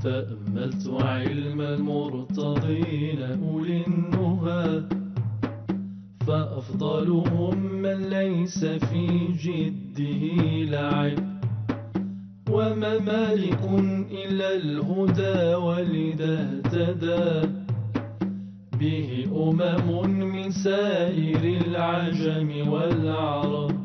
تأملت علم المرتضين أولي النهى، فأفضلهم من ليس في جده لعب، وما مالك إلا الهدى ولذا اهتدى به من سائر العجم والعرب.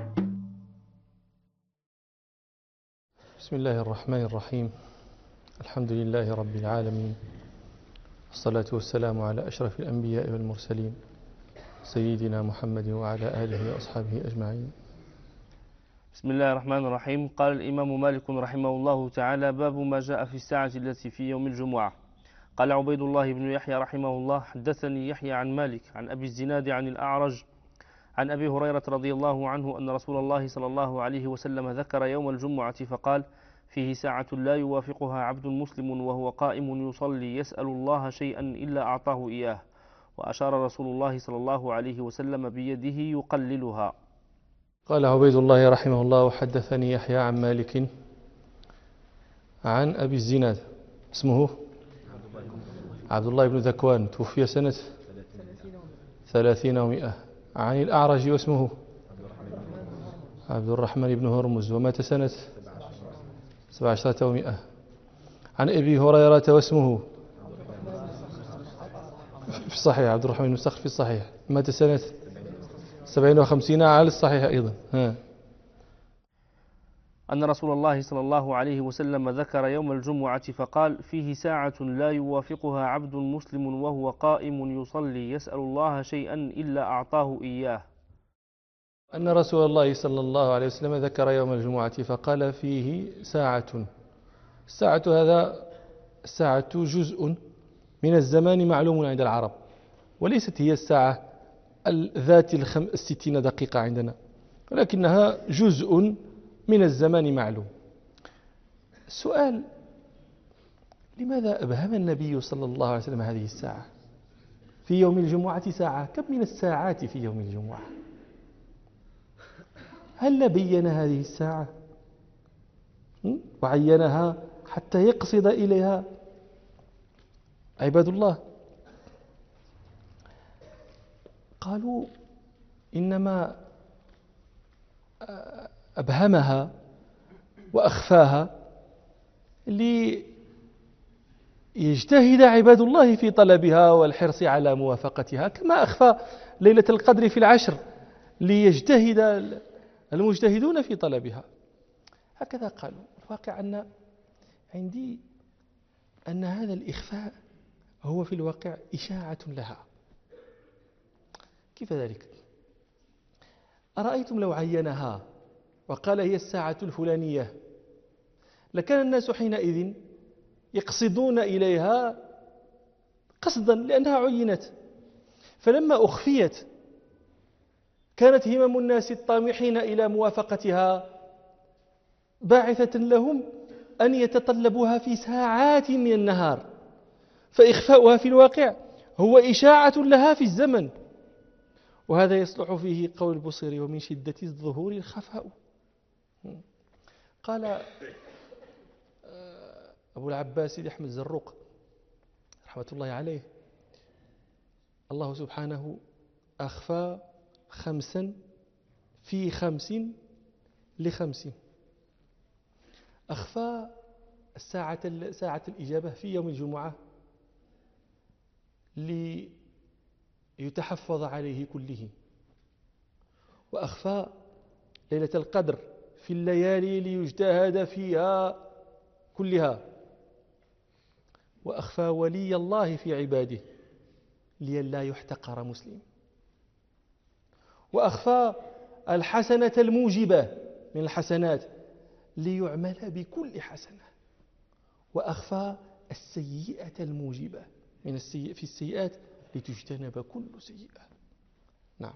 بسم الله الرحمن الرحيم. الحمد لله رب العالمين، والصلاة والسلام على أشرف الأنبياء والمرسلين سيدنا محمد وعلى آله وأصحابه أجمعين. بسم الله الرحمن الرحيم. قال الإمام مالك رحمه الله تعالى: باب ما جاء في الساعة التي في يوم الجمعة. قال عبيد الله بن يحيى رحمه الله: حدثني يحيى عن مالك عن أبي الزناد عن الأعرج عن أبي هريرة رضي الله عنه أن رسول الله صلى الله عليه وسلم ذكر يوم الجمعة فقال: فيه ساعة لا يوافقها عبد مسلم وهو قائم يصلي يسأل الله شيئا إلا أعطاه إياه. وأشار رسول الله صلى الله عليه وسلم بيده يقللها. قال عبيد الله رحمه الله: وحدثني يحيى عن مالك عن أبي الزناد، اسمه عبد الله بن ذكوان، توفي سنة 30 و100. عن الأعرج واسمه عبد الرحمن بن هرمز، ومات سنة 17 و100. عن أبي هريرة واسمه في الصحيح عبد الرحمن بن سخر في الصحيح، مات سنة 57 على الصحيح أيضا. أن رسول الله صلى الله عليه وسلم ذكر يوم الجمعة فقال: فيه ساعة لا يوافقها عبد مسلم وهو قائم يصلي يسأل الله شيئا إلا أعطاه إياه. أن رسول الله صلى الله عليه وسلم ذكر يوم الجمعة فقال: فيه ساعة. الساعة الساعة جزء من الزمان معلوم عند العرب، وليست هي الساعة ذات 60 دقيقة عندنا، ولكنها جزء من الزمان معلوم. السؤال: لماذا أبهم النبي صلى الله عليه وسلم هذه الساعة في يوم الجمعة؟ ساعة، كم من الساعات في يوم الجمعة؟ هل بين هذه الساعة وعينها حتى يقصد إليها عباد الله؟ قالوا إنما أبهمها وأخفاها ليجتهد عباد الله في طلبها والحرص على موافقتها، كما أخفى ليلة القدر في العشر ليجتهد المجتهدون في طلبها. هكذا قالوا. الواقع عندي أن هذا الإخفاء هو في الواقع إشاعة لها. كيف ذلك؟ أرأيتم لو عينها وقال هي الساعة الفلانية، لكان الناس حينئذ يقصدون إليها قصدا لأنها عينت. فلما أخفيت كانت همم الناس الطامحين إلى موافقتها باعثة لهم أن يتطلبوها في ساعات من النهار، فإخفاؤها في الواقع هو إشاعة لها في الزمن. وهذا يصلح فيه قول البصيري: ومن شدة الظهور الخفاء. قال أبو العباس أحمد الزروق رحمة الله عليه: الله سبحانه أخفى 5 في 5 ل5. أخفى ساعة الإجابة في يوم الجمعة ليتحفظ عليه كله، وأخفى ليلة القدر في الليالي ليجتهد فيها كلها، وأخفى ولي الله في عباده لئلا يحتقر مسلم، وأخفى الحسنة الموجبة من الحسنات ليعمل بكل حسنة، وأخفى السيئة الموجبة في السيئات لتجتنب كل سيئة. نعم.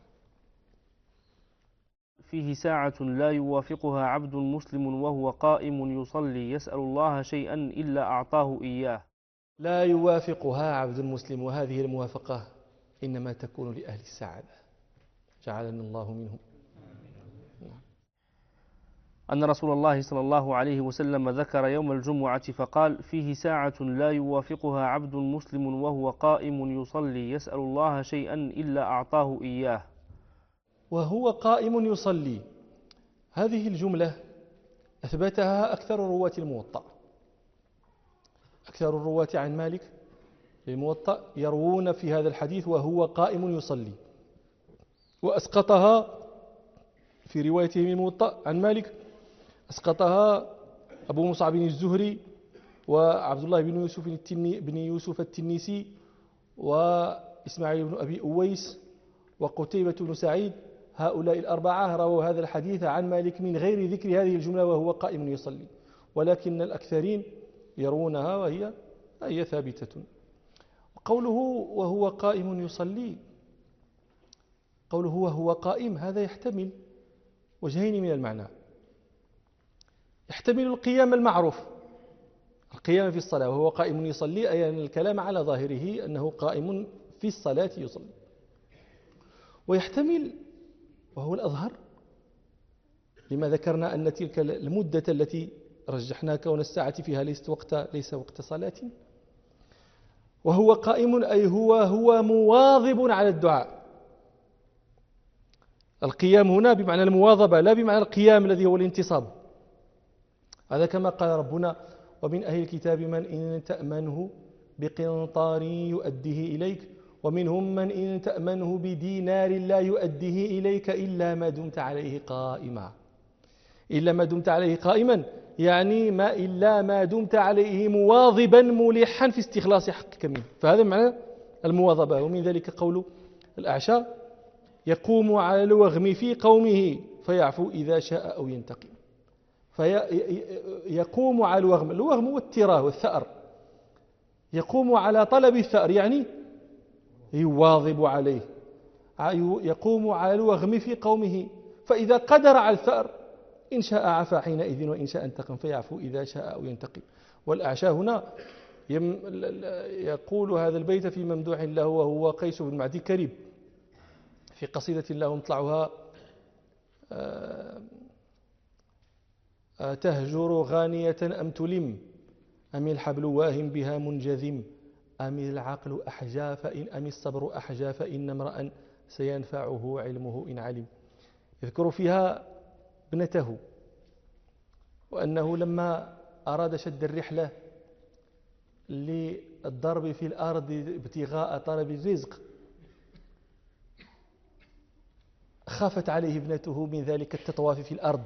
فيه ساعة لا يوافقها عبد مسلم وهو قائم يصلي يسأل الله شيئا إلا أعطاه إياه. لا يوافقها عبد مسلم، وهذه الموافقة إنما تكون لأهل السعادة، جعلنا الله منهم. أن رسول الله صلى الله عليه وسلم ذكر يوم الجمعة فقال: فيه ساعة لا يوافقها عبد مسلم وهو قائم يصلي يسأل الله شيئا إلا أعطاه إياه. وهو قائم يصلي، هذه الجملة أثبتها أكثر رواة الموطأ. أكثر الرواة عن مالك للموطأ يروون في هذا الحديث وهو قائم يصلي، وأسقطها في روايته من الموطأ عن مالك، أسقطها أبو مصعب الزهري وعبد الله بن يوسف التنيسي وإسماعيل بن أبي أويس وقتيبة بن سعيد. هؤلاء الأربعة رووا هذا الحديث عن مالك من غير ذكر هذه الجملة وهو قائم يصلي، ولكن الأكثرين يرونها وهي ثابتة. قوله وهو قائم يصلي، قوله وهو قائم هذا يحتمل وجهين من المعنى. يحتمل القيام المعروف، القيام في الصلاة وهو قائم يصلي، أي أن الكلام على ظاهره أنه قائم في الصلاة يصلي. ويحتمل وهو الأظهر لما ذكرنا أن تلك المدة التي رجحنا كون الساعة فيها ليس وقت صلاة، وهو قائم أي هو مواظب على الدعاء. القيام هنا بمعنى المواظبة لا بمعنى القيام الذي هو الانتصاب. هذا كما قال ربنا: ومن أهل الكتاب من إن تأمنه بقنطار يؤديه إليك ومنهم من إن تأمنه بدينار لا يؤديه إليك إلا ما دمت عليه قائما. إلا ما دمت عليه قائما يعني إلا ما دمت عليه مواظبا ملحا في استخلاص حقك منه، فهذا معنى المواظبة. ومن ذلك قول الأعشى: يقوم على الوغم في قومه فيعفو إذا شاء أو ينتقم. فيقوم على الوغم هو التراه والثأر، يقوم على طلب الثأر يعني يواظب عليه، يقوم على الوغم في قومه، فإذا قدر على الثأر إن شاء عفا حينئذ وإن شاء انتقم فيعفو إذا شاء أو ينتقم. والأعشى هنا يقول هذا البيت في ممدوح له وهو قيس بن معدي كريب في قصيدة له مطلعها: تهجر غانية أم تلم أم الحبل واهم بها منجذم أم العقل أحجى أم الصبر أحجى فإن امرأ سينفعه علمه إن علم. يذكر فيها ابنته وأنه لما أراد شد الرحلة للضرب في الأرض ابتغاء طلب الرزق خافت عليه ابنته من ذلك التطواف في الأرض،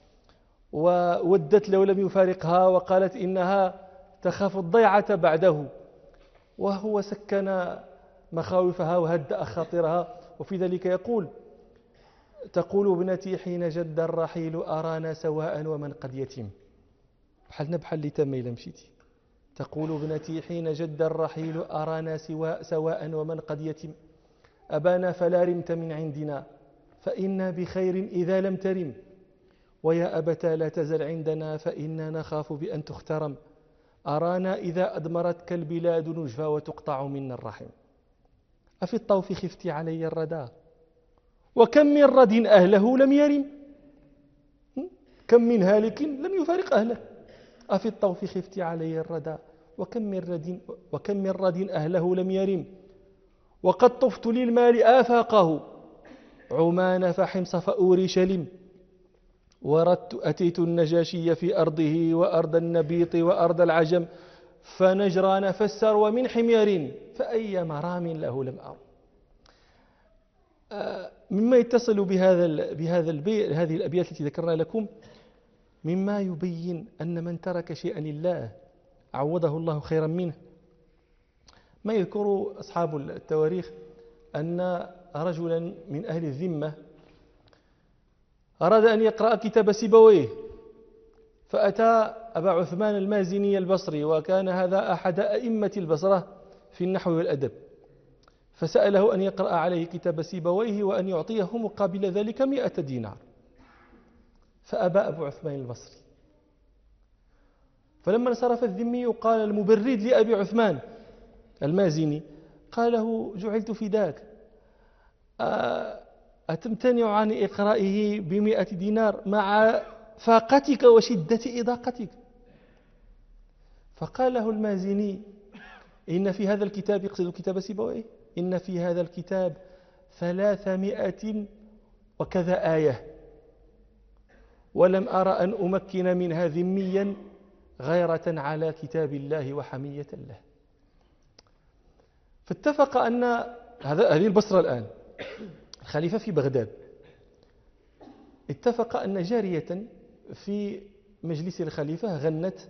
وودت لو لم يفارقها وقالت إنها تخاف الضيعة بعده، وهو سكن مخاوفها وهدأ خاطرها. وفي ذلك تقول ابنتي حين جد الرحيل أرانا سواء ومن قد يتم. بحال اللي تميل مشيتي. تقول ابنتي حين جد الرحيل أرانا سواء ومن قد يتم أبانا فلا رمت من عندنا فإنا بخير إذا لم ترم ويا أبتا لا تزل عندنا فإنا نخاف بأن تخترم أرانا إذا أدمرتك البلاد نجفى وتقطع منا الرحم أفي الطوف خفت علي الردى وكم من رد أهله لم يرم. كم من هالك لم يفارق أهله. أفي الطوف خفت علي الردى وكم من رد أهله لم يرم وقد طفت للمال آفاقه عمان فحمص فأورشلم وردت أتيت النجاشي في أرضه وأرض النبيط وأرض العجم فنجران فسر ومن حمير فأي مرام له لم أر. مما يتصل هذه الأبيات التي ذكرنا لكم مما يبين أن من ترك شيئا لله عوضه الله خيرا منه. ما يذكر أصحاب التواريخ أن رجلا من أهل الذمة أراد أن يقرأ كتاب سيبويه فأتى أبا عثمان المازني البصري وكان هذا أحد أئمة البصرة في النحو والأدب، فسأله أن يقرأ عليه كتاب سيبويه وأن يعطيه مقابل ذلك 100 دينار، فأبى أبو عثمان البصري. فلما انصرف الذمي قال المبرد لأبي عثمان المازني قال له جعلت فداك أتمتنع عن إقرائه ب100 دينار مع فاقتك وشدة إضاقتك. فقال له المازني: إن في هذا الكتاب، يقصد كتاب سيبويه، إن في هذا الكتاب 300 وكذا آية، ولم أرى أن أمكن منها ذميا غيرة على كتاب الله وحمية له. فاتفق أن هذه البصرة الآن، الخليفة في بغداد، اتفق أن جارية في مجلس الخليفة غنت،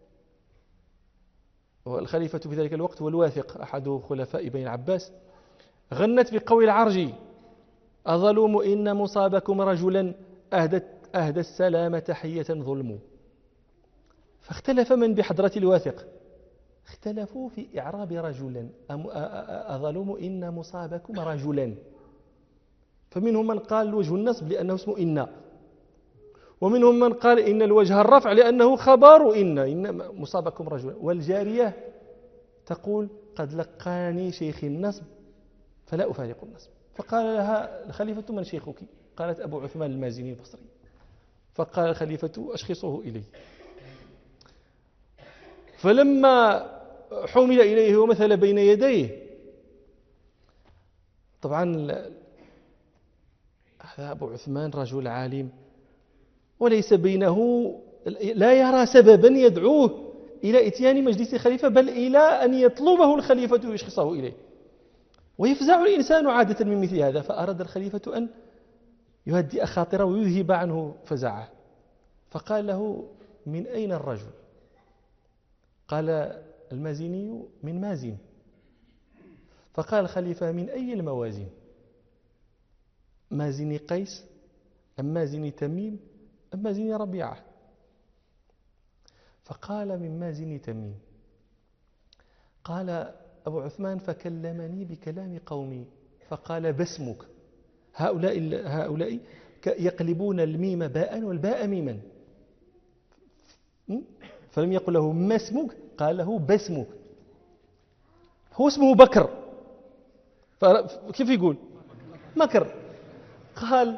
والخليفة في ذلك الوقت هو الواثق أحد خلفاء بني العباس، غنت بقول العرجي: أظلم إن مصابكم رجلا أهدى السلام تحية ظلم. فاختلف من بحضرة الواثق، اختلفوا في إعراب رجلا، أظلم إن مصابكم رجلا، فمنهم من قال وجه النصب لأنه اسمه إن، ومنهم من قال إن الوجه الرفع لأنه خبر إن مصابكم رجلا. والجارية تقول: قد لقاني شيخي النصب فلا أفارق النصب. فقال لها الخليفة: من شيخك؟ قالت: أبو عثمان المازني البصري. فقال الخليفة: أشخصه إلي. فلما حمل إليه ومثل بين يديه، طبعا هذا أبو عثمان رجل عالم وليس بينه، لا يرى سببا يدعوه إلى إتيان مجلس الخليفة، بل إلى أن يطلبه الخليفة ويشخصه إليه. ويفزع الإنسان عادة من مثل هذا، فأراد الخليفة أن يهدئ خاطره ويذهب عنه فزعه. فقال له: من أين الرجل؟ قال المازني: من مازن. فقال الخليفة: من أي الموازين؟ مازن قيس أم مازن تميم أم مازن ربيعة؟ فقال: من مازن تميم. قال أبو عثمان: فكلمني بكلام قومي، فقال: باسمك. هؤلاء يقلبون الميم باء والباء ميما، فلم يقل له ما اسمك، قال له باسمك. هو اسمه بكر، كيف يقول مكر؟ قال: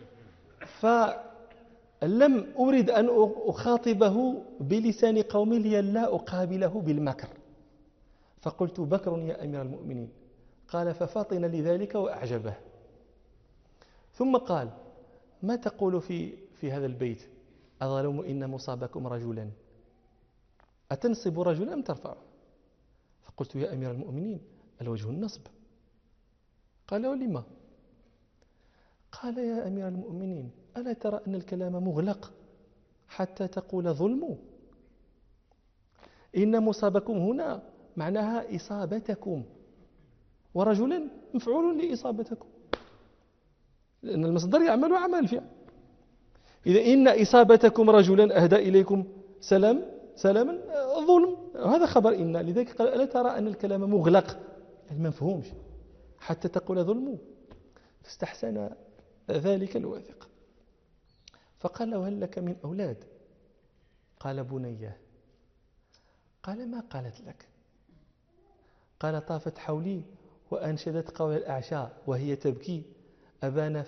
فلم أرد أن أخاطبه بلسان قومي لئلا أقابله بالمكر، فقلت: بكر يا أمير المؤمنين. قال: ففطن لذلك وأعجبه. ثم قال: ما تقول في هذا البيت: أظلم إن مصابكم رجلا؟ أتنصب رجلا أم ترفعه؟ فقلت: يا أمير المؤمنين، الوجه النصب. قال: ولما؟ قال: يا أمير المؤمنين، ألا ترى أن الكلام مغلق حتى تقول ظلم؟ إن مصابكم هنا معناها إصابتكم، ورجلا مفعول لإصابتكم، لأن المصدر يعمل عمل الفعل. إذا إن إصابتكم رجلا أهدى إليكم سلاما ظلم، هذا خبر إن. لذلك قال: ألا ترى أن الكلام مغلق، ما مفهومش، حتى تقول ظلم. فاستحسن ذلك الواثق، فقال له: هل لك من أولاد؟ قال: بنيه. قال: ما قالت لك؟ قال: طافت حولي وأنشدت قول الأعشى وهي تبكي: أبانا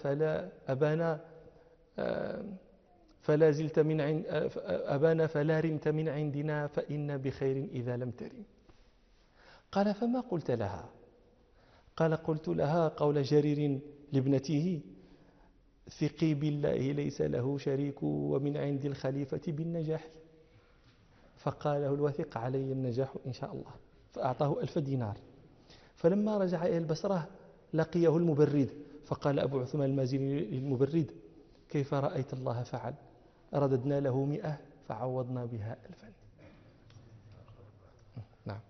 فلا زلت من أبانا فلا رمت من عندنا فإن بخير إذا لم ترم. قال: فما قلت لها؟ قال: قلت لها قول جرير لابنته: ثقي بالله ليس له شريك ومن عند الخليفة بالنجاح. فقال له الواثق: علي النجاح إن شاء الله. فأعطاه 1000 دينار. فلما رجع إلى البصرة لقيه المبرد، فقال أبو عثمان المازني للمبرد: كيف رأيت الله فعل؟ رددنا له 100 فعوضنا بها 1000. نعم.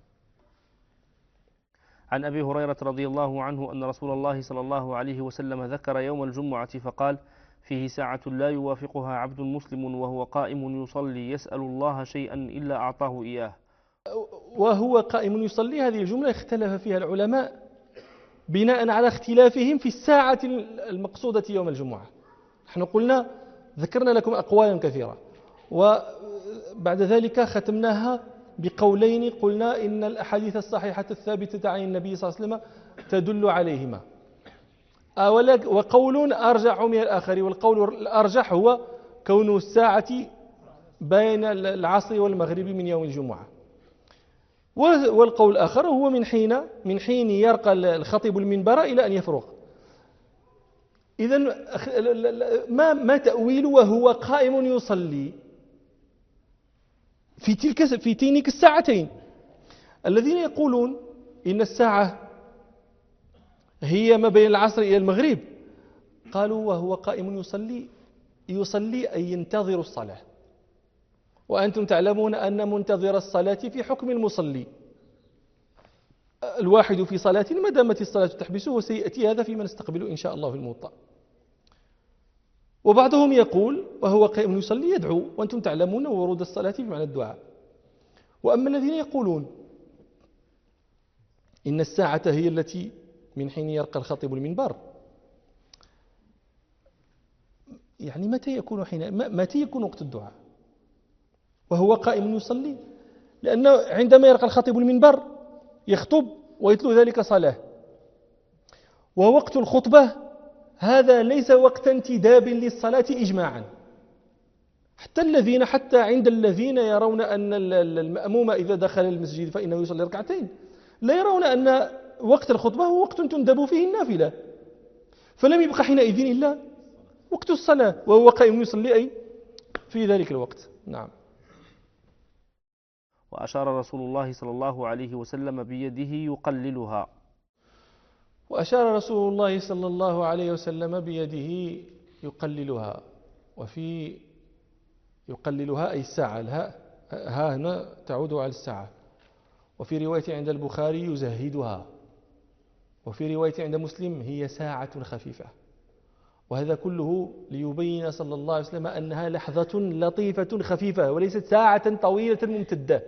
عن أبي هريرة رضي الله عنه أن رسول الله صلى الله عليه وسلم ذكر يوم الجمعة فقال: فيه ساعة لا يوافقها عبد مسلم وهو قائم يصلي يسأل الله شيئا إلا أعطاه إياه. وهو قائم يصلي، هذه الجملة اختلف فيها العلماء بناء على اختلافهم في الساعة المقصودة يوم الجمعة. نحن ذكرنا لكم أقوالا كثيرة، وبعد ذلك ختمناها بقولين قلنا إن الأحاديث الصحيحة الثابتة عن النبي صلى الله عليه وسلم تدل عليهما، وقول أرجح من الآخر، والقول الأرجح هو كون الساعة بين العصر والمغرب من يوم الجمعة. والقول الآخر هو من حين يرقى الخطيب المنبر إلى أن يفرغ. إذن ما تأويل وهو قائم يصلي في تلك الساعتين؟ الذين يقولون إن الساعة هي ما بين العصر إلى المغرب قالوا وهو قائم يصلي أي ينتظر الصلاة، وأنتم تعلمون أن منتظر الصلاة في حكم المصلي، الواحد في صلاة ما دامت الصلاة تحبسه، وسيأتي هذا فيما نستقبل إن شاء الله في الموطأ. وبعضهم يقول وهو قائم يصلي يدعو، وأنتم تعلمون ورود الصلاة بمعنى الدعاء. وأما الذين يقولون إن الساعة هي التي من حين يرقى الخطيب المنبر، يعني متى يكون وقت الدعاء وهو قائم يصلي؟ لأنه عندما يرقى الخطيب المنبر يخطب ويتلو ذلك صلاة، ووقت الخطبة هذا ليس وقت انتداب للصلاة إجماعا، حتى عند الذين يرون أن المأموم إذا دخل المسجد فإنه يصلي ركعتين لا يرون أن وقت الخطبة هو وقت تندب فيه النافلة، فلم يبقى حينئذ إلا وقت الصلاة وهو قائم يصلي أي في ذلك الوقت. نعم. وأشار رسول الله صلى الله عليه وسلم بيده يقللها. وأشار رسول الله صلى الله عليه وسلم بيده يقللها، وفي يقللها أي الساعة، ها هنا تعود على الساعة. وفي رواية عند البخاري يزهدها، وفي رواية عند مسلم هي ساعة خفيفة. وهذا كله ليبين صلى الله عليه وسلم أنها لحظة لطيفة خفيفة وليست ساعة طويلة ممتدة،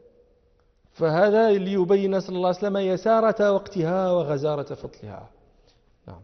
فهذا ليبين صلى الله عليه وسلم يسارة وقتها وغزارة فضلها. نعم.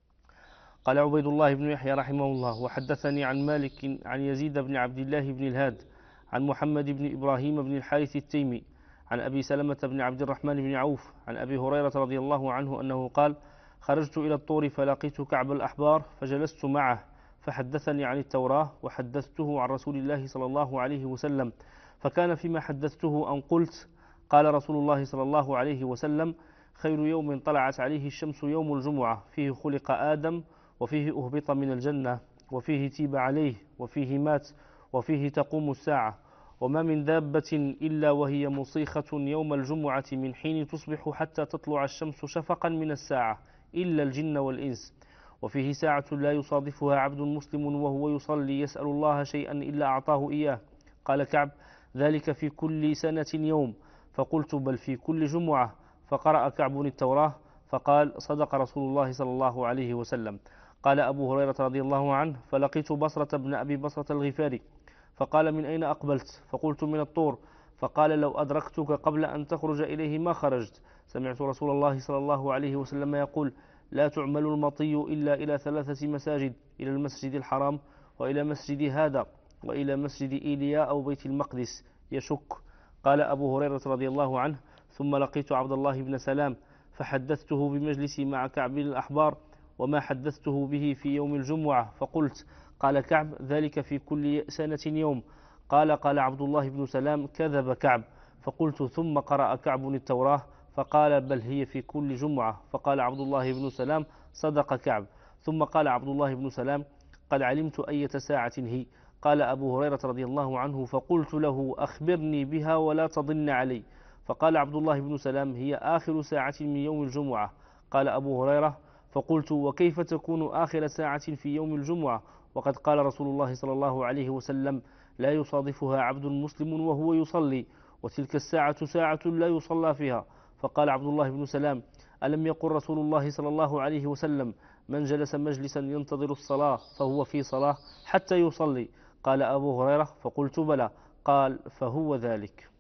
قال عبيد الله بن يحيى رحمه الله: وحدثني عن مالك عن يزيد بن عبد الله بن الهاد عن محمد بن إبراهيم بن الحارث التيمي عن أبي سلمة بن عبد الرحمن بن عوف عن أبي هريرة رضي الله عنه أنه قال: خرجت إلى الطور فلقيت كعب الأحبار فجلست معه فحدثني عن التوراة وحدثته عن رسول الله صلى الله عليه وسلم، فكان فيما حدثته أن قلت: قال رسول الله صلى الله عليه وسلم: خير يوم طلعت عليه الشمس يوم الجمعة، فيه خلق آدم، وفيه أهبط من الجنة، وفيه تيب عليه، وفيه مات، وفيه تقوم الساعة، وما من دابة إلا وهي مصيخة يوم الجمعة من حين تصبح حتى تطلع الشمس شفقا من الساعة إلا الجن والإنس، وفيه ساعة لا يصادفها عبد مسلم وهو يصلي يسأل الله شيئا إلا أعطاه إياه. قال كعب: ذلك في كل سنة يوم. فقلت: بل في كل جمعة. فقرأ كعب التوراة فقال: صدق رسول الله صلى الله عليه وسلم. قال أبو هريرة رضي الله عنه: فلقيت بصرة بن أبي بصرة الغفاري فقال: من أين أقبلت؟ فقلت: من الطور. فقال: لو أدركتك قبل أن تخرج إليه ما خرجت. سمعت رسول الله صلى الله عليه وسلم يقول: لا تعمل المطي إلا إلى 3 مساجد: إلى المسجد الحرام، وإلى مسجد هذا، وإلى مسجد إيليا أو بيت المقدس. يشك. قال أبو هريرة رضي الله عنه: ثم لقيت عبد الله بن سلام فحدثته بمجلسي مع كعب الأحبار وما حدثته به في يوم الجمعة، فقلت: قال كعب: ذلك في كل سنة يوم. قال عبد الله بن سلام: كذب كعب. فقلت: ثم قرأ كعب التوراة فقال: بل هي في كل جمعة. فقال عبد الله بن سلام: صدق كعب. ثم قال عبد الله بن سلام: قد علمت أية ساعة هي. قال أبو هريرة رضي الله عنه: فقلت له: أخبرني بها ولا تضن علي. فقال عبد الله بن سلام: هي آخر ساعة من يوم الجمعة. قال أبو هريرة: فقلت: وكيف تكون آخر ساعة في يوم الجمعة وقد قال رسول الله صلى الله عليه وسلم: لا يصادفها عبد مسلم وهو يصلي، وتلك الساعة ساعة لا يصلى فيها. فقال عبد الله بن سلام: ألم يقل رسول الله صلى الله عليه وسلم: من جلس مجلسا ينتظر الصلاة فهو في صلاة حتى يصلي؟ قال أبو هريرة: فقلت: بلى. قال: فهو ذلك.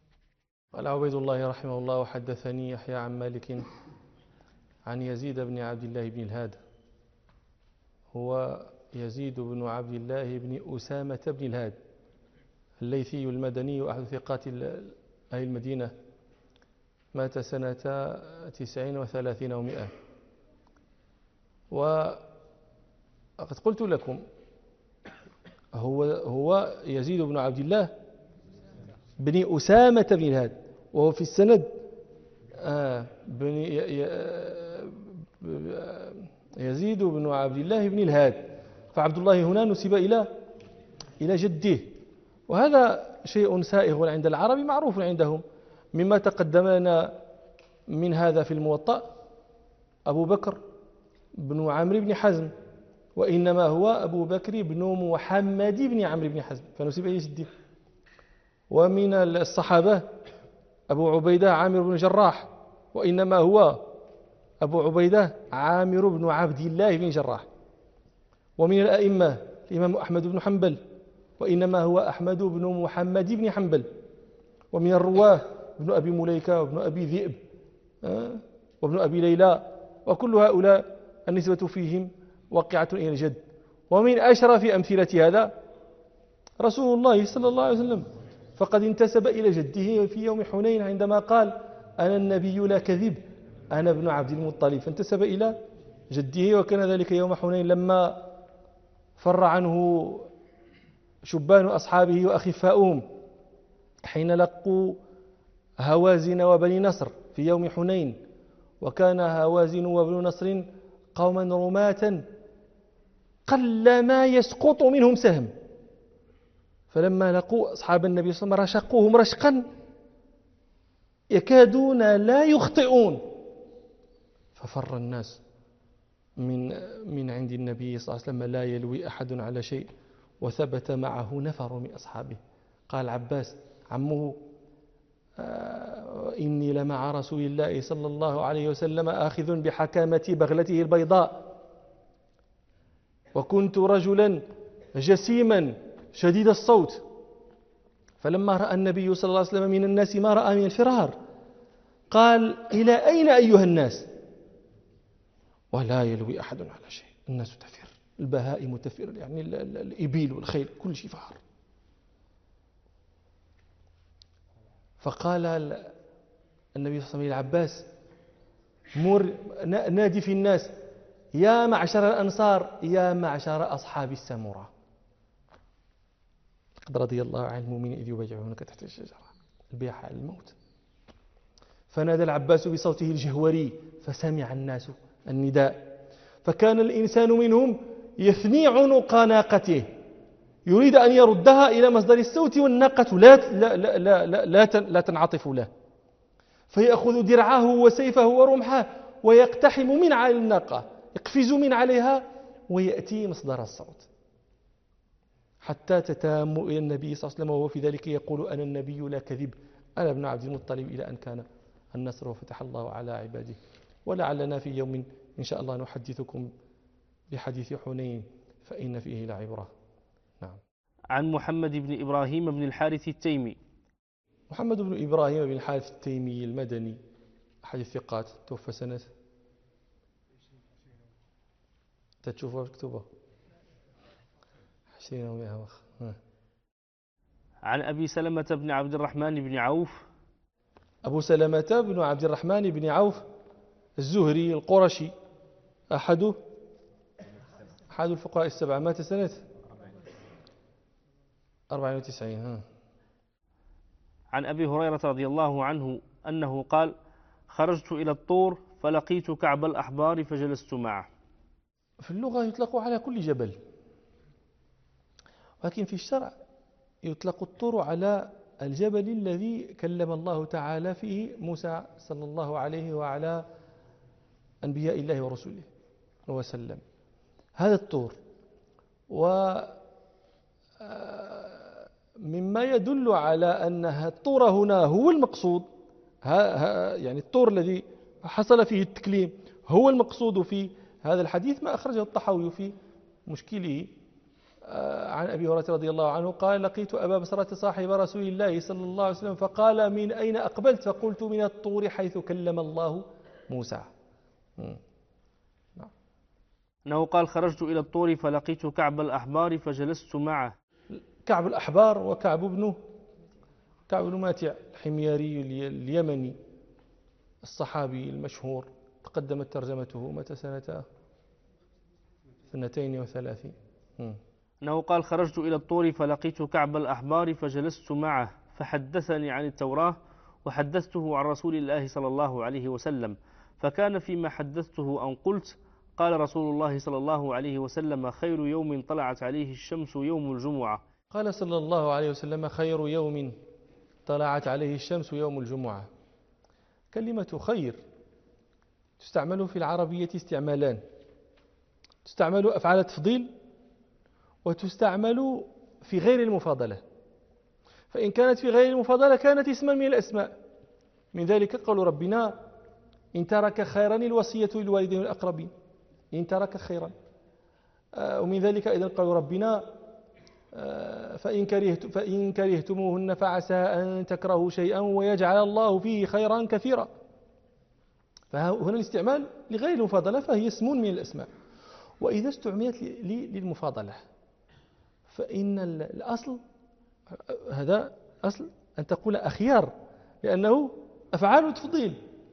قال عبيد الله رحمه الله: وحدثني يحيى عن مالك عن يزيد بن عبد الله بن الهاد، هو يزيد بن عبد الله بن أسامة بن الهاد الليثي المدني أحد ثقات أهل المدينة، مات سنة 39 و100. وقد قلت لكم هو يزيد بن عبد الله بن أسامة بن الهاد، وهو في السند يزيد بن عبد الله بن الهاد، فعبد الله هنا نسب إلى جده. وهذا شيء سائغ عند العرب معروف عندهم، مما تقدم لنا من هذا في الموطأ أبو بكر بن عمرو بن حزم، وإنما هو أبو بكر بن محمد بن عمرو بن حزم، فنسب إلى جده. ومن الصحابة أبو عبيدة عامر بن جراح، وإنما هو أبو عبيدة عامر بن عبد الله بن جراح. ومن الأئمة الإمام أحمد بن حنبل، وإنما هو أحمد بن محمد بن حنبل. ومن الرواه ابن أبي مليكة وابن أبي ذئب وابن أبي ليلى، وكل هؤلاء النسبة فيهم واقعة إلى الجد. ومن أشرف أمثلة هذا رسول الله صلى الله عليه وسلم، فقد انتسب إلى جده في يوم حنين عندما قال أنا النبي لا كذب أنا ابن عبد المطلب، فانتسب إلى جده. وكان ذلك يوم حنين لما فر عنه شبان أصحابه وأخفاؤهم حين لقوا هوازن وبني نصر في يوم حنين، وكان هوازن وبني نصر قوما رماة قلما يسقط منهم سهم، فلما لقوا أصحاب النبي صلى الله عليه وسلم رشقوهم رشقا يكادون لا يخطئون، ففر الناس من عند النبي صلى الله عليه وسلم لا يلوي أحد على شيء، وثبت معه نفر من أصحابه. قال عباس عمه إني لمع رسول الله صلى الله عليه وسلم آخذ بحكامة بغلته البيضاء، وكنت رجلا جسيما شديد الصوت، فلما رأى النبي صلى الله عليه وسلم من الناس ما رأى من الفرار قال إلى أين أيها الناس؟ ولا يلوي أحد على شيء، الناس تفر، البهائم تفر، يعني الإبل والخيل كل شيء فار. فقال النبي صلى الله عليه وسلم للعباس مر نادي في الناس يا معشر الأنصار يا معشر أصحاب السمرة، قد رضي الله عن المؤمنين إذ يبايعونك تحت الشجرة البيعة على الموت. فنادى العباس بصوته الجهوري فسمع الناس النداء، فكان الإنسان منهم يثني عنق ناقته يريد أن يردها إلى مصدر الصوت، والناقة لا تنعطف له، فيأخذ درعه وسيفه ورمحه ويقتحم من على الناقة، يقفز من عليها ويأتي مصدر الصوت، حتى تتام إلى النبي صلى الله عليه وسلم وهو في ذلك يقول أنا النبي لا كذب أنا ابن عبد المطلب، إلى أن كان النصر وفتح الله على عباده. ولعلنا في يوم إن شاء الله نحدثكم بحديث حنين فإن فيه لعبرة. نعم. عن محمد بن إبراهيم بن الحارث التيمي. محمد بن إبراهيم بن الحارث التيمي المدني أحد الثقات، توفى سنة تشوفها مكتوبة 20 و100. عن أبي سلمة بن عبد الرحمن بن عوف. أبو سلمة بن عبد الرحمن بن عوف الزهري القرشي، أحد الفقهاء السبعة، مات سنة 94. عن أبي هريرة رضي الله عنه أنه قال خرجت إلى الطور فلقيت كعب الأحبار فجلست معه. في اللغة يطلق على كل جبل، ولكن في الشرع يطلق الطور على الجبل الذي كلم الله تعالى فيه موسى صلى الله عليه وعلى أنبياء الله ورسوله وسلم، هذا الطور. ومما يدل على أن الطور هنا هو المقصود، يعني الطور الذي حصل فيه التكليم هو المقصود في هذا الحديث، ما أخرجه الطحاوي في مشكله عن أبي هريرة رضي الله عنه قال لقيت أبا بصرة صاحب رسول الله صلى الله عليه وسلم فقال من أين أقبلت؟ فقلت من الطور حيث كلم الله موسى. أنه قال خرجت إلى الطور فلقيت كعب الأحبار فجلست معه. كعب الأحبار وكعب بن ماتع الحمياري اليمني الصحابي المشهور، تقدمت ترجمته متى سنة 32. أنه قال خرجت إلى الطور فلقيت كعب الأحبار فجلست معه فحدثني عن التوراة وحدثته عن رسول الله صلى الله عليه وسلم، فكان فيما حدثته أن قلت قال رسول الله صلى الله عليه وسلم خير يوم طلعت عليه الشمس يوم الجمعة. قال صلى الله عليه وسلم خير يوم طلعت عليه الشمس يوم الجمعة. كلمة خير تستعمل في العربية استعمالان: تستعمل أفعال التفضيل وتستعمل في غير المفاضلة. فإن كانت في غير المفاضلة كانت اسما من الأسماء، من ذلك قول ربنا إن ترك خيرا الوصية للوالدين والأقربين، إن ترك خيرا. ومن ذلك أيضا قول ربنا فإن كرهتموهن فعسى أن تكرهوا شيئا ويجعل الله فيه خيرا كثيرا. فهنا الاستعمال لغير المفاضلة فهي اسم من الأسماء. وإذا استعملت للمفاضلة فإن الأصل، هذا أصل أن تقول أخيار لأنه أفعال تفضيل.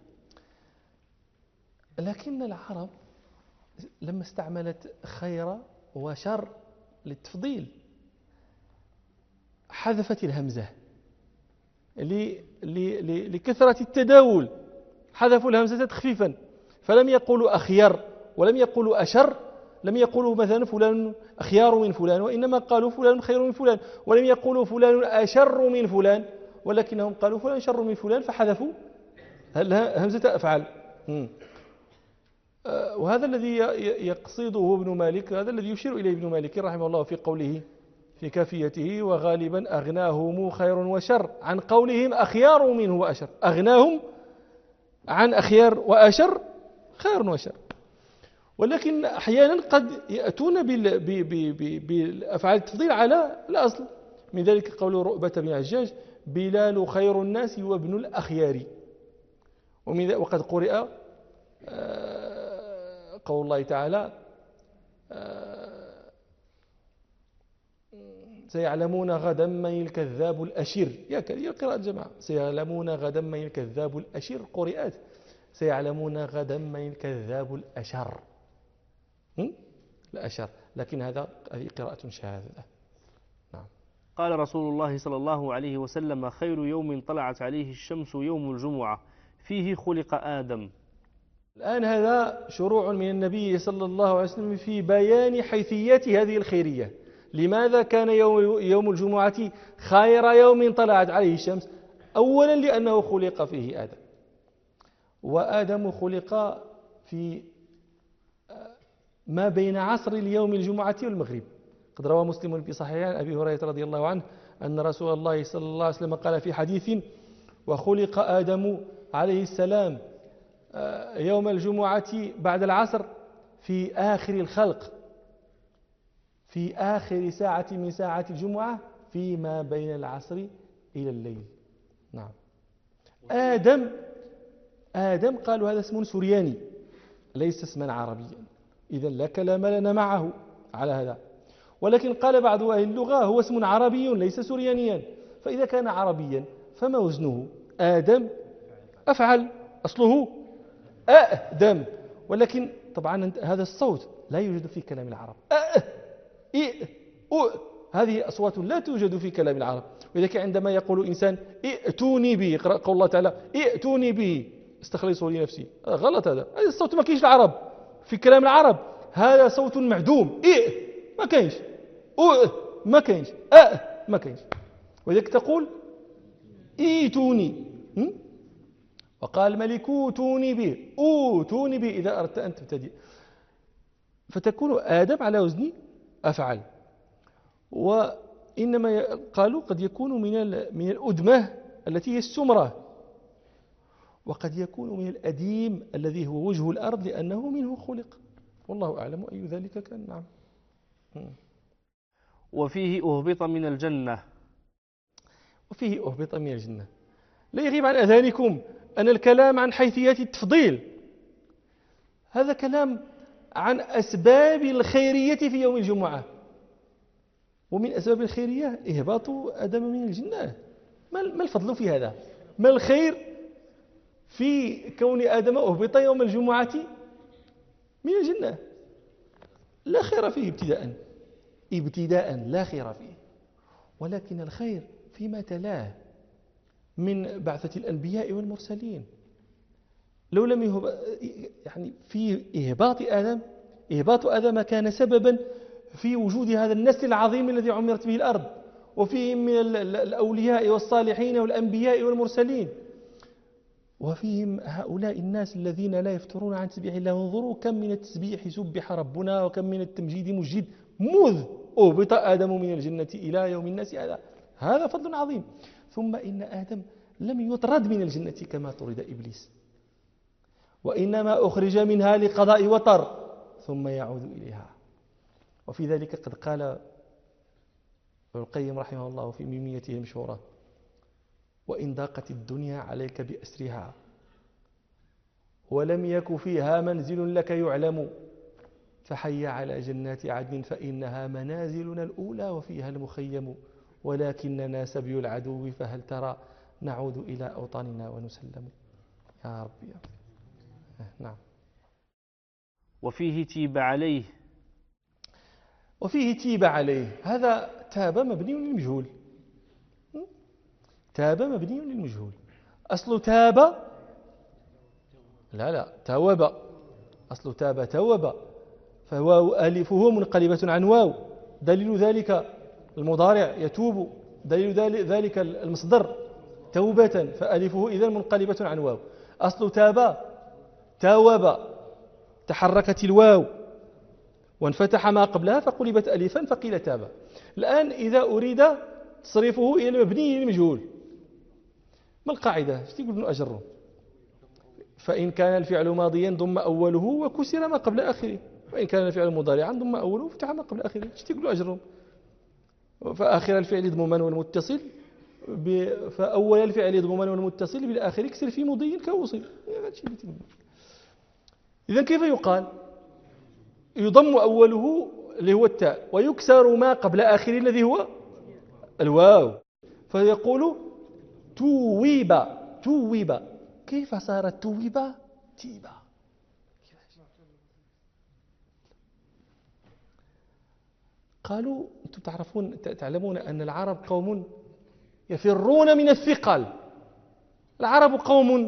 لكن العرب لما استعملت خير وشر للتفضيل حذفت الهمزة لكثرة التداول، حذفوا الهمزة تخفيفا، فلم يقولوا أخير ولم يقولوا أشر، لم يقولوا مثلا فلان أخيار من فلان، وإنما قالوا فلان خير من فلان، ولم يقولوا فلان أشر من فلان، ولكنهم قالوا فلان شر من فلان فحذفوا همزة أفعال. وهذا الذي يقصده ابن مالك، هذا الذي يشير إليه ابن مالك رحمه الله في قوله في كافيته وغالبا أغناهم خير وشر عن قولهم أخيار منه وأشر، أغناهم عن أخيار وأشر خير وشر. ولكن أحيانا قد يأتون بالأفعال التفضيل على الأصل، من ذلك قول رؤبة بن عجاج بلال خير الناس وابن الأخيار. وقد قرئ قول الله تعالى سيعلمون غدا من الكذاب الأشر، يا قراءة جماعة، سيعلمون غدا من الكذاب الأشر، قرئت سيعلمون غدا من الكذاب الأشر، الأشر، لكن هذه قراءة شاذة. نعم. قال رسول الله صلى الله عليه وسلم خير يوم طلعت عليه الشمس يوم الجمعة فيه خلق آدم. الآن هذا شروع من النبي صلى الله عليه وسلم في بيان حيثية هذه الخيرية. لماذا كان يوم الجمعة خير يوم طلعت عليه الشمس؟ أولا لأنه خلق فيه آدم، وآدم خلق في ما بين عصر اليوم الجمعة والمغرب. قد روى مسلم في صحيحه عن أبي هريرة رضي الله عنه أن رسول الله صلى الله عليه وسلم قال في حديث وخلق آدم عليه السلام يوم الجمعة بعد العصر في آخر الخلق، في آخر ساعة من ساعة الجمعة فيما بين العصر إلى الليل. نعم. آدم قالوا هذا اسم سرياني ليس اسما عربيا، إذن لا كلام لنا معه على هذا. ولكن قال بعض أهل اللغة هو اسم عربي ليس سريانيا، فإذا كان عربيا فما وزنه؟ آدم أفعل، أصله آدم، ولكن طبعا هذا الصوت لا يوجد في كلام العرب. هذه أصوات لا توجد في كلام العرب. ولذلك عندما يقول إنسان ائتوني به، قول الله تعالى ائتوني به استخلصوا لنفسي، غلط. هذا الصوت ما كاينش العرب في كلام العرب، هذا صوت معدوم. ما كاينش، ما كاينش، ما كاينش. ولذلك تقول ائتوني، وقال الملك اوتوني به، اوتوني به إذا أردت أن تبتدئ، فتكون آدم على وزن أفعل. وإنما قالوا قد يكون من الأدمة التي هي السمرة، وقد يكون من الأديم الذي هو وجه الأرض لأنه منه خلق، والله أعلم أي ذلك كان. نعم. وفيه أهبط من الجنة. وفيه أهبط من الجنة. لا يغيب عن أذهانكم أن الكلام عن حيثيات التفضيل هذا كلام عن أسباب الخيرية في يوم الجمعة، ومن أسباب الخيرية إهباط آدم من الجنة. ما الفضل في هذا؟ ما الخير في كون آدم أهبط يوم الجمعة من الجنة؟ لا خير فيه ابتداء، ابتداء لا خير فيه، ولكن الخير فيما تلاه من بعثة الأنبياء والمرسلين. لو لم يعني في إهباط آدم كان سببا في وجود هذا النسل العظيم الذي عمرت به الأرض، وفيهم من الأولياء والصالحين والأنبياء والمرسلين، وفيهم هؤلاء الناس الذين لا يفترون عن تسبيح الله. انظروا كم من التسبيح سبح ربنا، وكم من التمجيد مجيد منذ أهبط آدم من الجنة إلى يوم الناس هذا فضل عظيم. ثم إن آدم لم يطرد من الجنة كما طرد إبليس، وإنما أخرج منها لقضاء وطر ثم يعود إليها. وفي ذلك قد قال ابن القيم رحمه الله في ميميته المشهورة: وإن ضاقت الدنيا عليك بأسرها ولم يك فيها منزل لك يعلم، فحي على جنات عدن فإنها منازلنا الأولى وفيها المخيم، ولكننا سبي العدو فهل ترى نعود إلى أوطاننا ونسلم. يا رب يا رب. نعم. وفيه تيب عليه. وفيه تيب عليه، هذا تاب مبني للمجهول. تاب مبني للمجهول. أصل تاب لا توب، أصل تاب توب، فواو ألفه منقلبة عن واو، دليل ذلك المضارع يتوب، دليل ذلك المصدر توبة، فألفه إذن منقلبة عن واو. أصل تاب توب، تحركت الواو وانفتح ما قبلها فقلبت ألفا فقيل تاب. الآن إذا أريد تصريفه إلى المبني للمجهول، ما القاعدة؟ ايش تقول ابن أجره؟ فإن كان الفعل ماضيا ضم أوله وكسر ما قبل آخره، وإن كان الفعل مضارعا ضم أوله وفتح ما قبل آخره. ايش تقول أجره؟ فآخر الفعل ضمما والمتصل فأول الفعل ضمما والمتصل بالآخر اكسر في مضي كوصل. إذا كيف يقال؟ يضم أوله اللي هو التاء ويكسر ما قبل آخره الذي هو الواو، فيقول تويب. كيف صارت تويب تيبا؟ قالوا أنتم تعلمون أن العرب قوم يفرون من الثقل. العرب قوم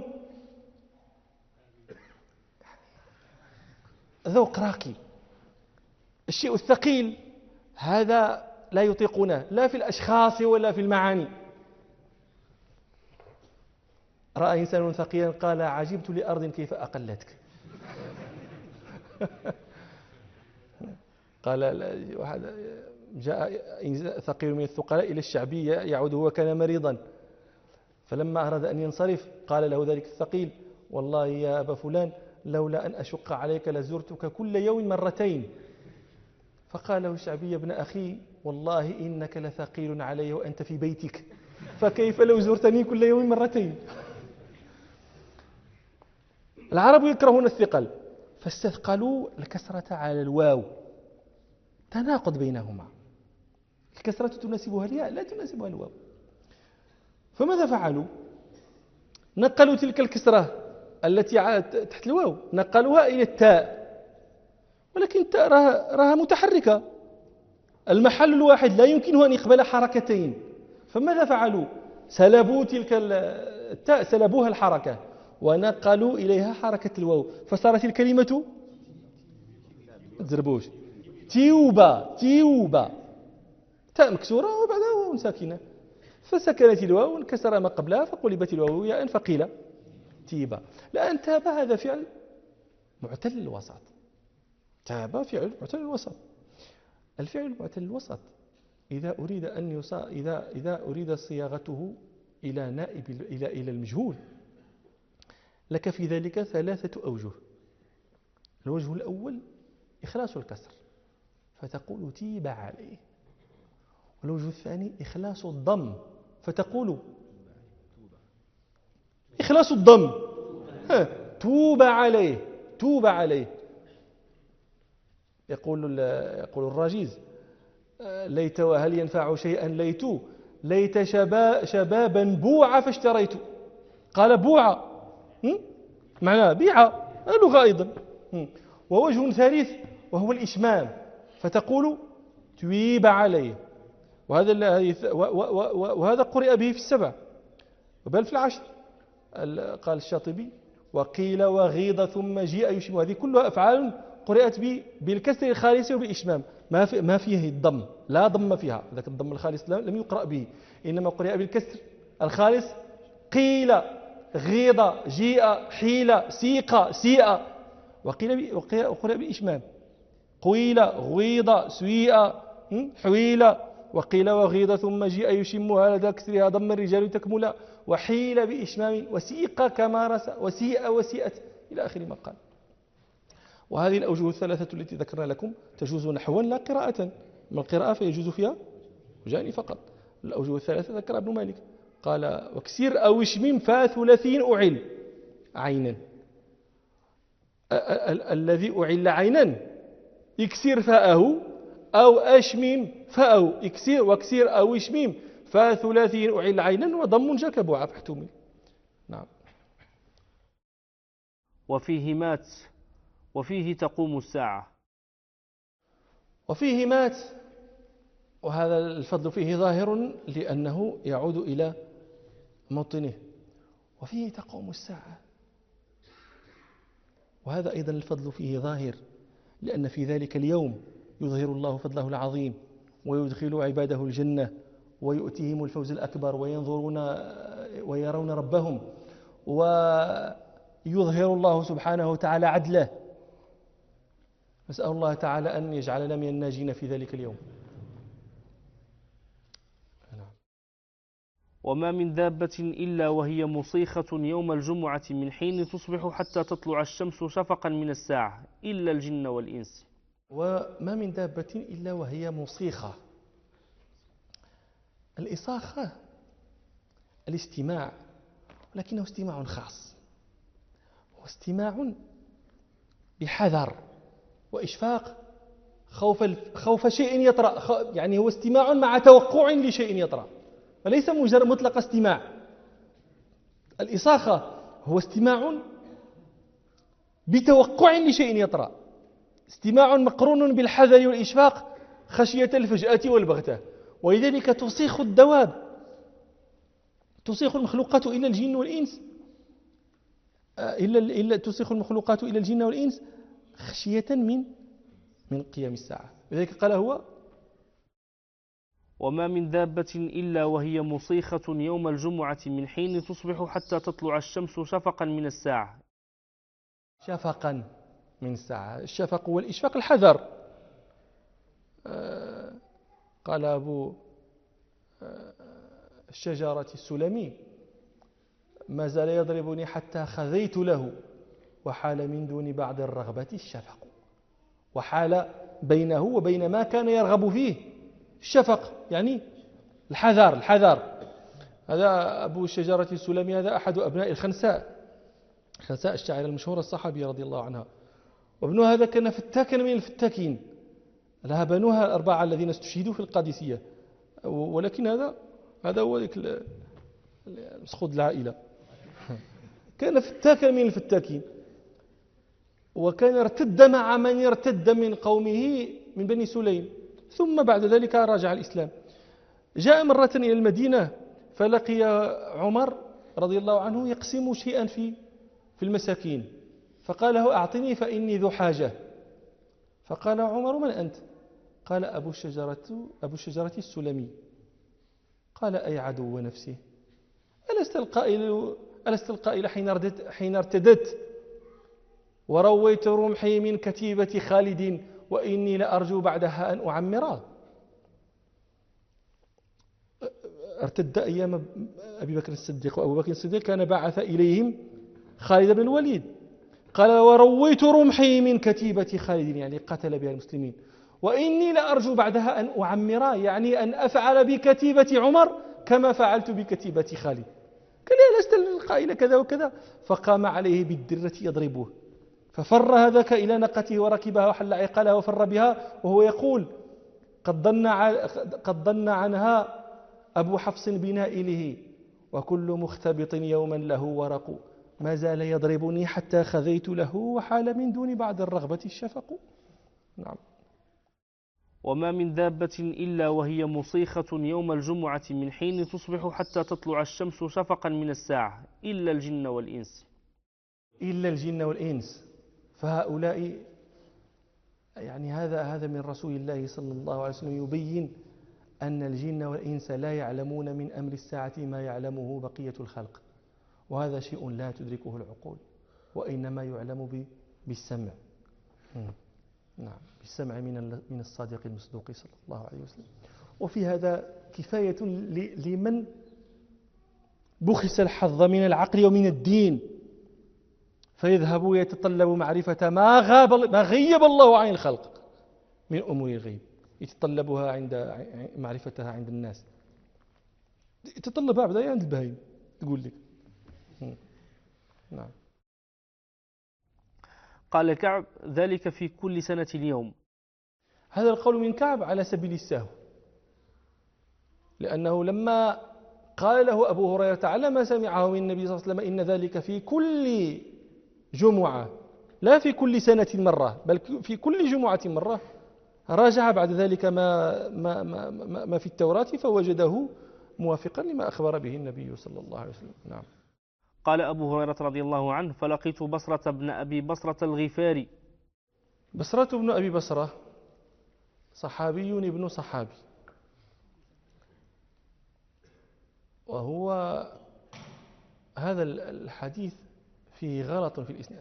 ذوق راقي، الشيء الثقيل هذا لا يطيقونه لا في الأشخاص ولا في المعاني. رأى إنسان ثقيلا قال: عجبت لأرض كيف أقلتك. قال واحد جاء ثقيل من الثقلاء إلى الشعبية يعود هو كان مريضا، فلما أراد أن ينصرف قال له ذلك الثقيل: والله يا أبا فلان لولا أن أشق عليك لزرتك كل يوم مرتين. فقال له الشعبي: ابن أخي والله إنك لثقيل علي وأنت في بيتك، فكيف لو زرتني كل يوم مرتين؟ العرب يكرهون الثقل فاستثقلوا الكسرة على الواو، تناقض بينهما، الكسرة تناسبها الياء لا تناسبها الواو. فماذا فعلوا؟ نقلوا تلك الكسرة التي تحت الواو نقلوها إلى التاء، ولكن التاء راها متحركة، المحل الواحد لا يمكنه أن يقبل حركتين، فماذا فعلوا؟ سلبوا تلك التاء، سلبوها الحركة ونقلوا إليها حركة الواو، فصارت الكلمة تزربوش تيوبا، تاء مكسورة وبعدها واو ساكنة، فسكنت الواو وانكسر ما قبلها فقلبت الواو ياء فقيل تيبا. لأن تاب هذا فعل معتل الوسط، تاب فعل معتل الوسط. الفعل المعتل الوسط إذا أريد إذا أريد صياغته إلى نائب إلى المجهول لك في ذلك 3 أوجه. الوجه الأول إخلاص الكسر فتقول تيب عليه، والوجه الثاني إخلاص الضم فتقول إخلاص الضم توب عليه. يقول الراجيز: ليت وهل ينفع شيئا ليت شبابا بوع فاشتريت. قال بوع معناه بيع، لغة أيضا. ووجه ثالث وهو الإشمام فتقول تُويب عليه. وهذا قرئ به في 7 بل في 10. قال الشاطبي وقيل وغيض ثم جيء يشم. هذه كلها أفعال قرئت بالكسر الخالص وبالإشمام، ما فيه الضم، لا ضم فيها. ذاك الضم الخالص لم يقرأ به، إنما قرئ بالكسر الخالص. قيل غيض جيء حيل سيق سيء. وقرئ بالإشمام. قيل غيض سيء حويل. وقيل وغيض ثم جيء يشمها لدى كسرها ضم الرجال تكملا. وحيل بإشمام. وسيق كما رسى وسيء وسيئت إلى آخر ما قال. وهذه الأوجه الثلاثة التي ذكرنا لكم تجوز نحوا لا قراءة. من القراءة فيجوز فيها وجاني فقط. الأوجه الثلاثة ذكر ابن مالك قال وكسر أو اشمم فثلاثين أعل عينا. الذي أعل عينا يكسر فاءه أو أشمم فاءه. يكسر وكسر أو اشمم فثلاثين أعل عينا وضم جكب فاحتمل. نعم. وفيه مات وفيه تقوم الساعة. وفيه مات، وهذا الفضل فيه ظاهر لأنه يعود إلى موطنه. وفيه تقوم الساعة، وهذا أيضا الفضل فيه ظاهر لأن في ذلك اليوم يظهر الله فضله العظيم ويدخل عباده الجنة ويؤتيهم الفوز الأكبر وينظرون ويرون ربهم، ويظهر الله سبحانه وتعالى عدله. نسأل الله تعالى أن يجعلنا من الناجين في ذلك اليوم. وما من دابة إلا وهي مصيخة يوم الجمعة من حين تصبح حتى تطلع الشمس شفقا من الساعة إلا الجن والإنس. وما من دابة إلا وهي مصيخة. الإصاخة الاستماع، ولكنه استماع خاص، هو استماع بحذر وإشفاق خوف شيء يطرأ، يعني هو استماع مع توقع لشيء يطرأ، وليس مجرد مطلق استماع. الإصاخة هو استماع بتوقع لشيء يطرأ، استماع مقرون بالحذر والإشفاق خشية الفجأة والبغتة. ولذلك تصيخ الدواب، تصيخ المخلوقات إلى الجن والإنس، تصيخ المخلوقات إلى الجن والإنس خشية من قيام الساعة. لذلك قال هو وما من دابة إلا وهي مصيخة يوم الجمعة من حين تصبح حتى تطلع الشمس شفقا من الساعة. شفقا من الساعة، الشفق والإشفاق الحذر. قال أبو الشجرة السلمي ما زال يضربني حتى خذيت له وحال من دون بعد الرغبة الشفق. وحال بينه وبين ما كان يرغب فيه الشفق، يعني الحذر. هذا أبو الشجرة السلمي، هذا أحد أبناء الخنساء الشاعر المشهورة الصحابية رضي الله عنها. وابنها هذا كان فتاكا من الفتاكين، لها بنوها الأربعة الذين استشهدوا في القادسية، ولكن هذا هو ذلك مسخوذ العائلة. كان فتاكا من الفتاكين، وكان ارتد مع من يرتد من قومه من بني سليم، ثم بعد ذلك راجع الإسلام. جاء مرة إلى المدينة فلقي عمر رضي الله عنه يقسم شيئا في المساكين، فقال له أعطني فإني ذو حاجة. فقال عمر من أنت؟ قال أبو الشجرة السلمي. قال أي عدو نفسي، ألست القائل حين ارتدت ورويت رمحي من كتيبة خالد وإني لأرجو بعدها أن أعمرا. ارتد أيام أبي بكر الصديق، وأبو بكر الصديق كان بعث إليهم خالد بن الوليد. قال ورويت رمحي من كتيبة خالد، يعني قتل بها المسلمين، وإني لأرجو بعدها أن أعمرا، يعني أن أفعل بكتيبة عمر كما فعلت بكتيبة خالد. قال لي لست القائل كذا وكذا. فقام عليه بالدرة يضربه، ففر هذاك إلى ناقته وركبها وحل عقالها وفر بها وهو يقول قد ضن عنها أبو حفص بنائله وكل مختبط يوما له ورق، ما زال يضربني حتى خذيت له وحال من دون بعد الرغبة الشفق. نعم. وما من دابة إلا وهي مصيخة يوم الجمعة من حين تصبح حتى تطلع الشمس شفقا من الساعة إلا الجن والإنس. إلا الجن والإنس. فهؤلاء يعني هذا من رسول الله صلى الله عليه وسلم يبين أن الجن والإنس لا يعلمون من أمر الساعة ما يعلمه بقية الخلق، وهذا شيء لا تدركه العقول، وإنما يعلم بالسمع. نعم، بالسمع من الصادق المصدوق صلى الله عليه وسلم. وفي هذا كفاية لمن بخس الحظ من العقل ومن الدين، فيذهب يتطلب معرفة ما غيب الله عن الخلق من أمور الغيب، يتطلبها عند معرفتها عند الناس، يتطلبها عند البهائم تقول لك. نعم. قال كعب: ذلك في كل سنة اليوم. هذا القول من كعب على سبيل السهو، لأنه لما قال له أبو هريرة على ما سمعه من النبي صلى الله عليه وسلم إن ذلك في كل جمعة لا في كل سنة مرة بل في كل جمعة مرة، راجع بعد ذلك ما في التوراة فوجده موافقا لما أخبر به النبي صلى الله عليه وسلم. نعم. قال أبو هريرة رضي الله عنه: فلقيت بصرة بن أبي بصرة الغفاري. بصرة بن أبي بصرة صحابي ابن صحابي، وهو هذا الحديث فيه غلط في الإسناد.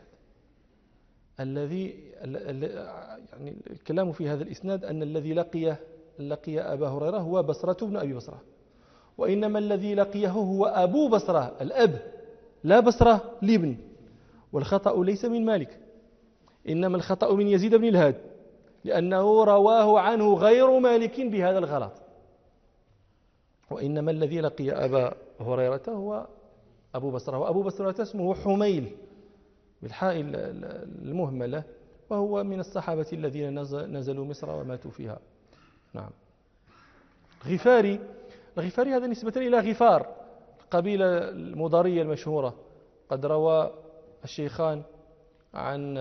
يعني الكلام في هذا الإسناد أن الذي لقي أبا هريرة هو بصرة بن أبي بصرة، وإنما الذي لقيه هو أبو بصرة الأب، لا بصرة الابن. والخطأ ليس من مالك، إنما الخطأ من يزيد بن الهاد، لأنه رواه عنه غير مالك بهذا الغلط. وإنما الذي لقي أبا هريرة هو أبو بصرة، وأبو بصرة اسمه حميل بالحاء المهملة، وهو من الصحابة الذين نزلوا مصر وماتوا فيها. نعم. الغفاري هذا نسبة إلى غفار، القبيلة المضارية المشهورة. قد روى الشيخان عن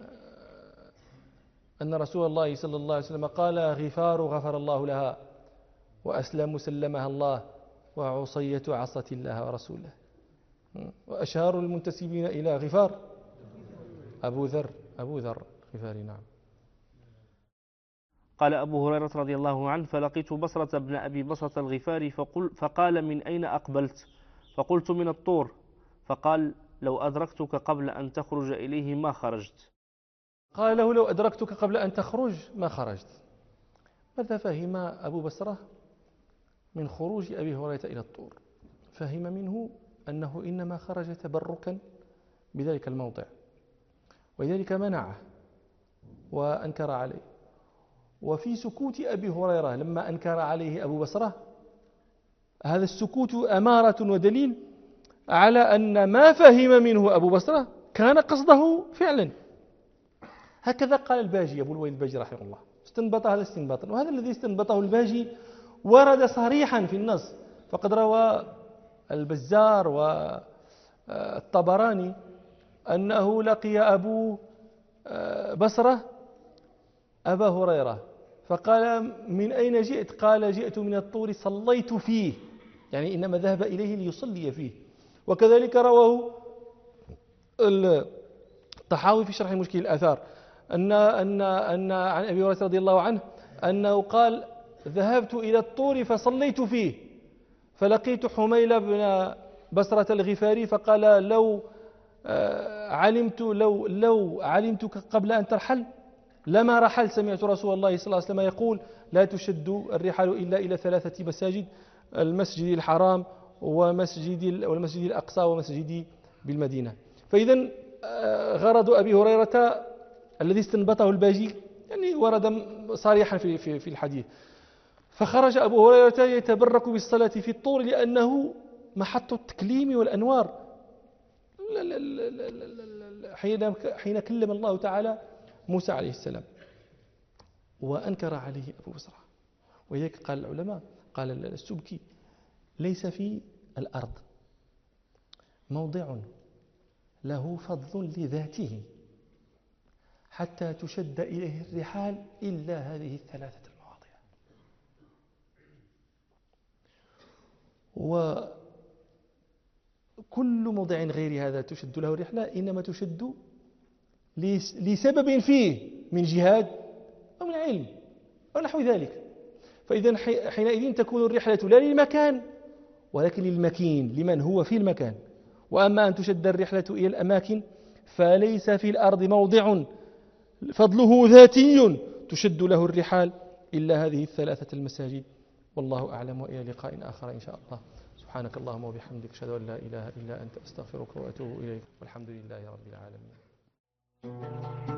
أن رسول الله صلى الله عليه وسلم قال: غفار غفر الله لها، وأسلم سلمها الله، وعصية عصت الله ورسوله. وأشهر المنتسبين إلى غفار أبو ذر غفاري. نعم. قال أبو هريرة رضي الله عنه: فلقيت بصرة بن أبي بصرة الغفاري فقال: من أين أقبلت؟ فقلت: من الطور. فقال: لو أدركتك قبل أن تخرج إليه ما خرجت. قال له: لو أدركتك قبل أن تخرج ما خرجت. ماذا فهم أبو بصرة من خروج أبي هريرة إلى الطور؟ فهم منه أنه إنما خرج تبركا بذلك الموضع، ولذلك منعه وأنكر عليه. وفي سكوت أبي هريرة لما أنكر عليه أبو بصرة، هذا السكوت أمارة ودليل على أن ما فهم منه أبو بصرة كان قصده فعلا. هكذا قال الباجي، أبو الوليد الباجي رحمه الله، استنبط هذا استنباطا، وهذا الذي استنبطه الباجي ورد صريحا في النص. فقد روى البزار والطبراني أنه لقي أبو بصرة أبا هريرة فقال: من أين جئت؟ قال: جئت من الطور صليت فيه، يعني إنما ذهب إليه ليصلي فيه. وكذلك رواه الطحاوي في شرح مشكل الآثار أن عن أبي هريرة رضي الله عنه أنه قال: ذهبت إلى الطور فصليت فيه فلقيت حميل بن بصرة الغفاري فقال: لو علمتك قبل أن ترحل لما رحل. سمعت رسول الله صلى الله عليه وسلم يقول: لا تشد الرحال إلا إلى 3 مساجد: المسجد الحرام والمسجد الأقصى ومسجدي بالمدينة. فإذا غرض أبي هريرة الذي استنبطه الباجي يعني ورد صريحا في الحديث. فخرج أبو هريرة يتبرك بالصلاة في الطور لأنه محط التكليم والأنوار حين كلم الله تعالى موسى عليه السلام، وأنكر عليه أبو بصرة. وذلك قال العلماء، قال السبكي: ليس في الأرض موضع له فضل لذاته حتى تشد إليه الرحال إلا هذه 3 المواضع. وكل موضع غير هذا تشد له الرحلة إنما تشد لسبب فيه من جهاد أو من علم أو نحو ذلك. فإذا حينئذ تكون الرحلة لا للمكان ولكن للمكين، لمن هو في المكان. وأما أن تشد الرحلة إلى الأماكن فليس في الأرض موضع فضله ذاتي تشد له الرحال إلا هذه الثلاثة المساجد. والله أعلم، وإلى لقاء آخر إن شاء الله. سبحانك اللهم وبحمدك، أشهد أن لا إله إلا أنت، أستغفرك وأتوب إليك، والحمد لله رب العالمين.